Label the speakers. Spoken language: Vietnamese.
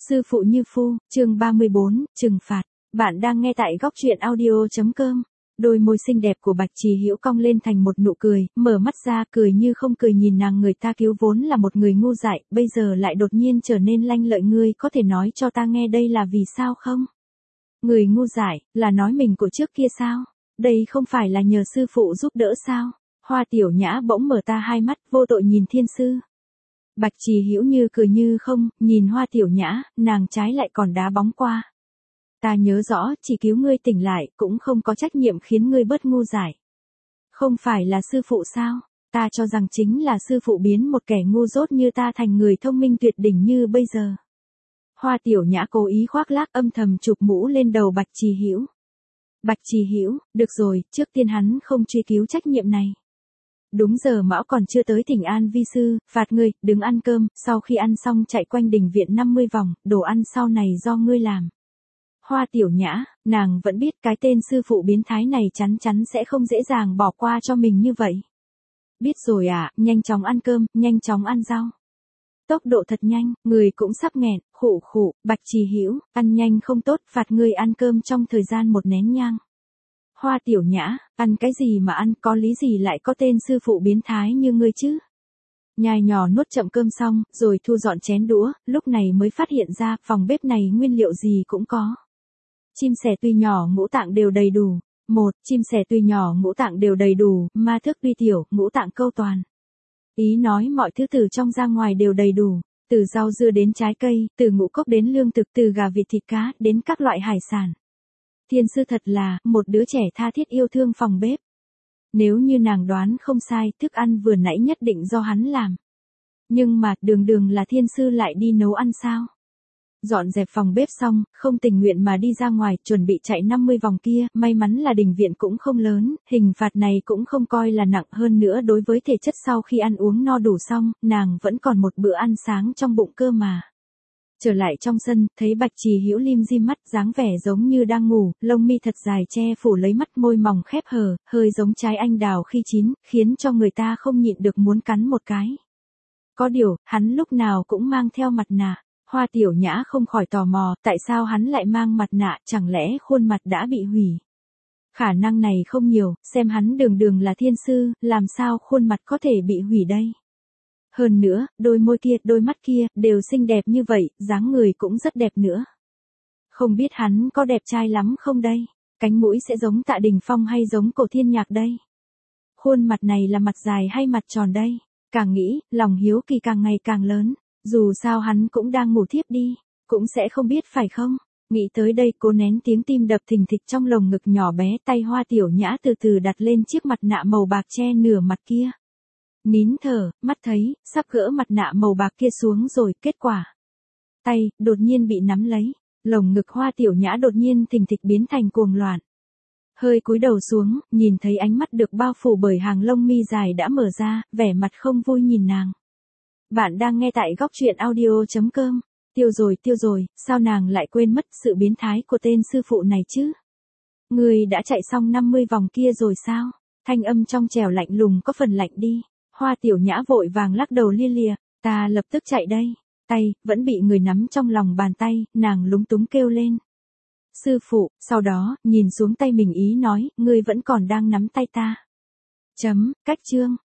Speaker 1: Sư phụ như phu, chương 34, trừng phạt. Bạn đang nghe tại góc truyện audio.com. Đôi môi xinh đẹp của Bạch Trì Hữu cong lên thành một nụ cười, mở mắt ra cười như không cười nhìn nàng người ta cứu vốn là một người ngu dại, bây giờ lại đột nhiên trở nên lanh lợi, ngươi có thể nói cho ta nghe đây là vì sao không? Người ngu dại, là nói mình của trước kia sao? Đây không phải là nhờ sư phụ giúp đỡ sao? Hoa Tiểu Nhã bỗng mở ta hai mắt, vô tội nhìn thiên sư. Bạch Trì Hữu như cười như không, nhìn Hoa Tiểu Nhã, nàng trái lại còn đá bóng qua. Ta nhớ rõ, chỉ cứu ngươi tỉnh lại, cũng không có trách nhiệm khiến ngươi bớt ngu dại. Không phải là sư phụ sao? Ta cho rằng chính là sư phụ biến một kẻ ngu dốt như ta thành người thông minh tuyệt đỉnh như bây giờ. Hoa Tiểu Nhã cố ý khoác lác âm thầm chụp mũ lên đầu Bạch Trì Hữu. Bạch Trì Hữu, được rồi, trước tiên hắn không truy cứu trách nhiệm này. Đúng giờ mão còn chưa tới thỉnh an vi sư, phạt ngươi, đứng ăn cơm, sau khi ăn xong chạy quanh đình viện 50 vòng, đồ ăn sau này do ngươi làm. Hoa Tiểu Nhã, nàng vẫn biết cái tên sư phụ biến thái này chắn chắn sẽ không dễ dàng bỏ qua cho mình như vậy. Biết rồi à, nhanh chóng ăn cơm, nhanh chóng ăn rau. Tốc độ thật nhanh, người cũng sắp nghẹn, khụ khụ, Bạch Trì Hữu, ăn nhanh không tốt, phạt ngươi ăn cơm trong thời gian 1 nén nhang. Hoa Tiểu Nhã, ăn cái gì mà ăn, có lý gì lại có tên sư phụ biến thái như ngươi chứ? Nhai nhỏ nuốt chậm cơm xong, rồi thu dọn chén đũa, lúc này mới phát hiện ra phòng bếp này nguyên liệu gì cũng có. Chim sẻ tuy nhỏ ngũ tạng đều đầy đủ. Chim sẻ tuy nhỏ ngũ tạng đều đầy đủ, ma thước tuy tiểu, ngũ tạng câu toàn. Ý nói mọi thứ từ trong ra ngoài đều đầy đủ, từ rau dưa đến trái cây, từ ngũ cốc đến lương thực, từ gà vịt thịt cá, đến các loại hải sản. Thiên sư thật là một đứa trẻ tha thiết yêu thương phòng bếp. Nếu như nàng đoán không sai, thức ăn vừa nãy nhất định do hắn làm. Nhưng mà, đường là thiên sư lại đi nấu ăn sao? Dọn dẹp phòng bếp xong, không tình nguyện mà đi ra ngoài, chuẩn bị chạy 50 vòng kia, may mắn là đình viện cũng không lớn, hình phạt này cũng không coi là nặng, hơn nữa đối với thể chất sau khi ăn uống no đủ xong, nàng vẫn còn một bữa ăn sáng trong bụng cơ mà. Trở lại trong sân, thấy Bạch Trì Hữu lim dim mắt, dáng vẻ giống như đang ngủ, lông mi thật dài che phủ lấy mắt, môi mỏng khép hờ, hơi giống trái anh đào khi chín, khiến cho người ta không nhịn được muốn cắn một cái. Có điều, hắn lúc nào cũng mang theo mặt nạ. Hoa Tiểu Nhã không khỏi tò mò, tại sao hắn lại mang mặt nạ, chẳng lẽ khuôn mặt đã bị hủy? Khả năng này không nhiều, xem hắn đường là thiên sư, làm sao khuôn mặt có thể bị hủy đây? Hơn nữa, đôi môi kia, đôi mắt kia, đều xinh đẹp như vậy, dáng người cũng rất đẹp nữa. Không biết hắn có đẹp trai lắm không đây? Cánh mũi sẽ giống Tạ Đình Phong hay giống Cổ Thiên Nhạc đây? Khuôn mặt này là mặt dài hay mặt tròn đây? Càng nghĩ, lòng hiếu kỳ càng ngày càng lớn. Dù sao hắn cũng đang ngủ thiếp đi, cũng sẽ không biết phải không? Nghĩ tới đây cô nén tiếng tim đập thình thịch trong lồng ngực nhỏ bé, tay Hoa Tiểu Nhã từ từ đặt lên chiếc mặt nạ màu bạc che nửa mặt kia. Nín thở, mắt thấy, sắp gỡ mặt nạ màu bạc kia xuống rồi, kết quả. Tay, đột nhiên bị nắm lấy, lồng ngực Hoa Tiểu Nhã đột nhiên thình thịch biến thành cuồng loạn. Hơi cúi đầu xuống, nhìn thấy ánh mắt được bao phủ bởi hàng lông mi dài đã mở ra, vẻ mặt không vui nhìn nàng. Bạn đang nghe tại góc truyện audio.com. Tiêu rồi, sao nàng lại quên mất sự biến thái của tên sư phụ này chứ? Người đã chạy xong 50 vòng kia rồi sao? Thanh âm trong trẻo lạnh lùng có phần lạnh đi. Hoa Tiểu Nhã vội vàng lắc đầu lia lịa, ta lập tức chạy đây. Tay, vẫn bị người nắm trong lòng bàn tay, nàng lúng túng kêu lên. Sư phụ, sau đó, nhìn xuống tay mình ý nói, ngươi vẫn còn đang nắm tay ta. Cách chương.